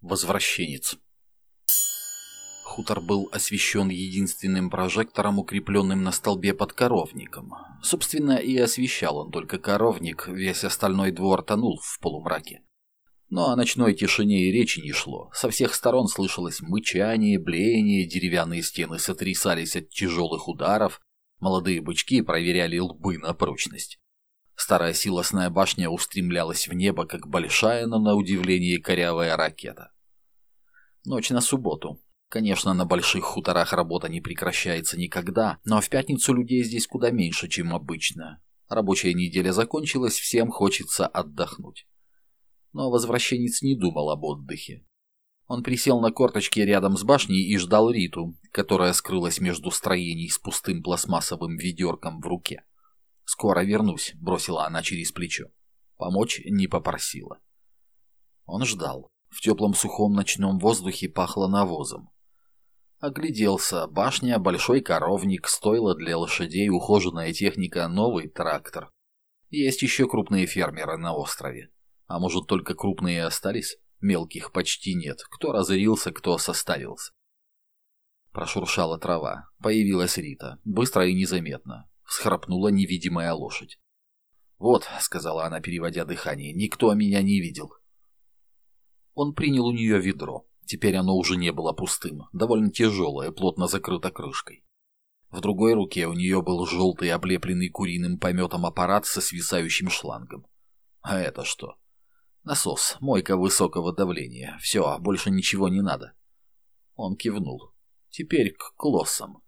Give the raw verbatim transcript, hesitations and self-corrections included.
Возвращенец. Хутор был освещен единственным прожектором, укрепленным на столбе под коровником. Собственно, и освещал он только коровник, весь остальной двор тонул в полумраке. Но о ночной тишине и речи не шло. Со всех сторон слышалось мычание, блеяние, деревянные стены сотрясались от тяжелых ударов, молодые бычки проверяли лбы на прочность. Старая силосная башня устремлялась в небо, как большая, но на удивление корявая ракета. Ночь на субботу. Конечно, на больших хуторах работа не прекращается никогда, но в пятницу людей здесь куда меньше, чем обычно. Рабочая неделя закончилась, всем хочется отдохнуть. Но возвращенец не думал об отдыхе. Он присел на корточки рядом с башней и ждал Риту, которая скрылась между строений с пустым пластмассовым ведерком в руке. «Скоро вернусь», — бросила она через плечо. Помочь не попросила. Он ждал. В теплом сухом ночном воздухе пахло навозом. Огляделся. Башня, большой коровник, стойло для лошадей, ухоженная техника, новый трактор. Есть еще крупные фермеры на острове. А может, только крупные остались? Мелких почти нет. Кто разорился, кто состарился. Прошуршала трава. Появилась Рита. Быстро и незаметно. Всхрапнула невидимая лошадь. «Вот», — сказала она, переводя дыхание, — «никто меня не видел». Он принял у нее ведро. Теперь оно уже не было пустым, довольно тяжелое, плотно закрыто крышкой. В другой руке у нее был желтый, облепленный куриным пометом аппарат со свисающим шлангом. А это что? Насос, мойка высокого давления. Все, больше ничего не надо. Он кивнул. Теперь к клоссам.